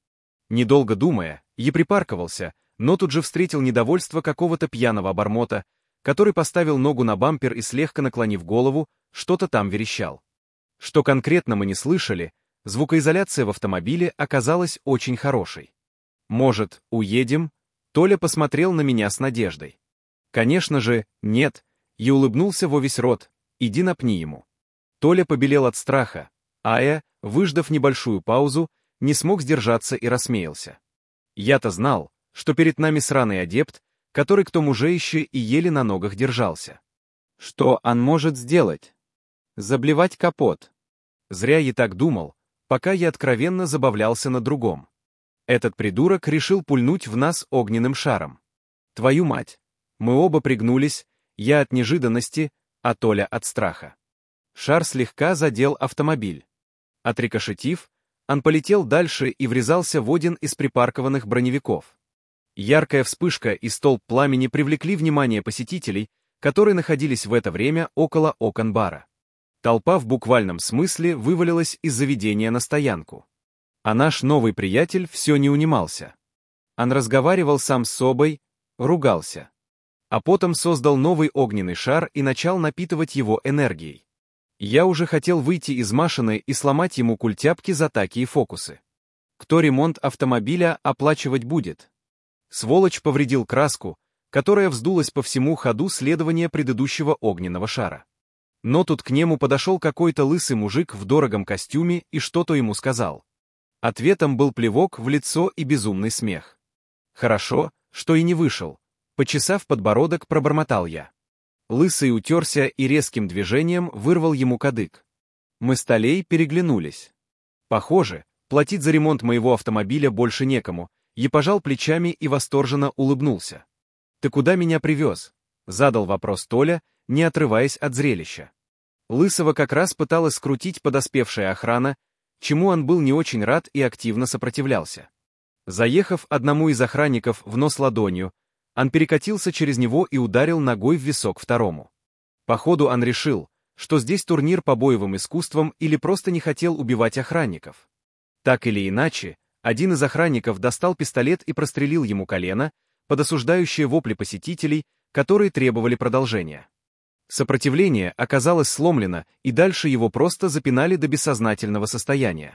Недолго думая, я припарковался, но тут же встретил недовольство какого-то пьяного обормота, который поставил ногу на бампер и, слегка наклонив голову, что-то там верещал. Что конкретно мы не слышали, звукоизоляция в автомобиле оказалась очень хорошей. «Может, уедем?» Толя посмотрел на меня с надеждой. Конечно же, нет, и улыбнулся во весь рот. «Иди напни ему». Толя побелел от страха, а я, выждав небольшую паузу, не смог сдержаться и рассмеялся. Я-то знал, что перед нами сраный адепт, который к тому же еще и еле на ногах держался. Что он может сделать? Заблевать капот. Зря я так думал, пока я откровенно забавлялся на другом. Этот придурок решил пульнуть в нас огненным шаром. Твою мать! Мы оба пригнулись, я от неожиданности, а Толя от страха. Шар слегка задел автомобиль. Отрикошетив, он полетел дальше и врезался в один из припаркованных броневиков. Яркая вспышка и столб пламени привлекли внимание посетителей, которые находились в это время около окон бара. Толпа в буквальном смысле вывалилась из заведения на стоянку. А наш новый приятель все не унимался. Он разговаривал сам с собой, ругался. А потом создал новый огненный шар и начал напитывать его энергией. Я уже хотел выйти из машины и сломать ему культяпки за такие фокусы. Кто ремонт автомобиля оплачивать будет? Сволочь повредил краску, которая вздулась по всему ходу следования предыдущего огненного шара. Но тут к нему подошел какой-то лысый мужик в дорогом костюме и что-то ему сказал. Ответом был плевок в лицо и безумный смех. Хорошо, что и не вышел. Почесав подбородок, пробормотал я. Лысый утерся и резким движением вырвал ему кадык. Мы с Толей переглянулись. Похоже, платить за ремонт моего автомобиля больше некому. Я пожал плечами и восторженно улыбнулся. «Ты куда меня привез?» — задал вопрос Толя, не отрываясь от зрелища. Лысого как раз пыталась скрутить подоспевшая охрана, чему он был не очень рад и активно сопротивлялся. Заехав одному из охранников в нос ладонью, он перекатился через него и ударил ногой в висок второму. Походу он решил, что здесь турнир по боевым искусствам или просто не хотел убивать охранников. Так или иначе, один из охранников достал пистолет и прострелил ему колено, под осуждающие вопли посетителей, которые требовали продолжения. Сопротивление оказалось сломлено, и дальше его просто запинали до бессознательного состояния.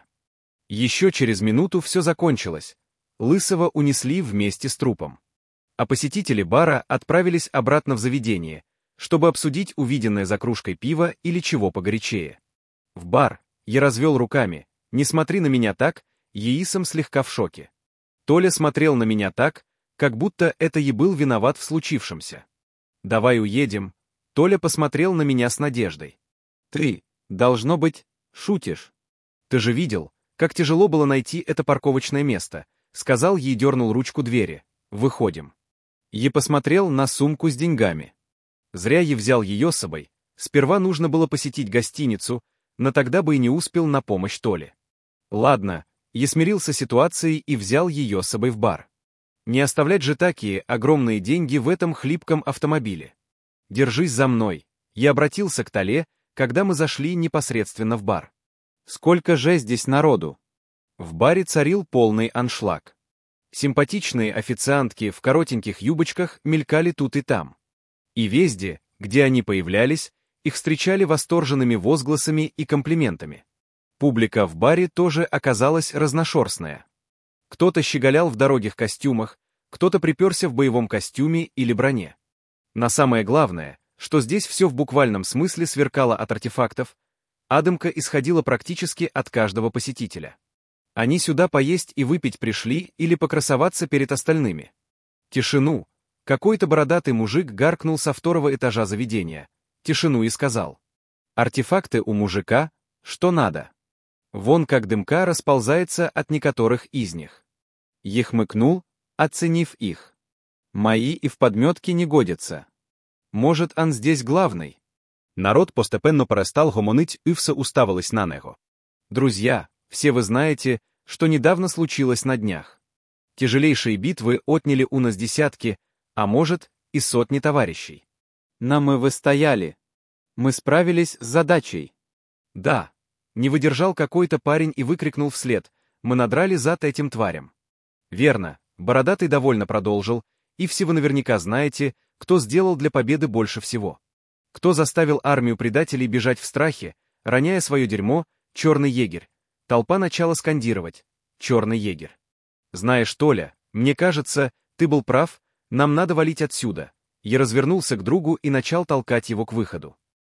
Еще через минуту все закончилось. Лысого унесли вместе с трупом. А посетители бара отправились обратно в заведение, чтобы обсудить увиденное за кружкой пива или чего погорячее. В бар я развел руками. «Не смотри на меня так», Еисом слегка в шоке. Толя смотрел на меня так, как будто это и был виноват в случившемся. «Давай уедем». Толя посмотрел на меня с надеждой. «Ты, должно быть, шутишь. Ты же видел, как тяжело было найти это парковочное место», сказал ей, дернул ручку двери. «Выходим». Я посмотрел на сумку с деньгами. Зря я взял ее с собой. Сперва нужно было посетить гостиницу, но тогда бы и не успел на помощь Толе. Ладно, я смирился с ситуацией и взял ее с собой в бар. Не оставлять же такие огромные деньги в этом хлипком автомобиле. «Держись за мной», я обратился к Толе, когда мы зашли непосредственно в бар. «Сколько же здесь народу?» В баре царил полный аншлаг. Симпатичные официантки в коротеньких юбочках мелькали тут и там. И везде, где они появлялись, их встречали восторженными возгласами и комплиментами. Публика в баре тоже оказалась разношерстная. Кто-то щеголял в дорогих костюмах, кто-то приперся в боевом костюме или броне. На самое главное, что здесь все в буквальном смысле сверкало от артефактов, а дымка исходила практически от каждого посетителя. Они сюда поесть и выпить пришли или покрасоваться перед остальными. Тишину. Какой-то бородатый мужик гаркнул со второго этажа заведения. Тишину и сказал. Артефакты у мужика, что надо. Вон как дымка расползается от некоторых из них. Я хмыкнул, оценив их. Мои и в подметке не годятся. Может, он здесь главный? Народ постепенно перестал гомонить и все уставилось на него. Друзья, все вы знаете, что недавно случилось на днях. Тяжелейшие битвы отняли у нас десятки, а может, и сотни товарищей. Нам мы выстояли. Мы справились с задачей. Да, не выдержал какой-то парень и выкрикнул вслед: мы надрали зад этим тварям. Верно, Бородатый довольно продолжил, и все вы наверняка знаете, кто сделал для победы больше всего. Кто заставил армию предателей бежать в страхе, роняя свое дерьмо, черный егерь. Толпа начала скандировать. Черный егерь. Знаешь, Толя, мне кажется, ты был прав, нам надо валить отсюда. Я развернулся к другу и начал толкать его к выходу.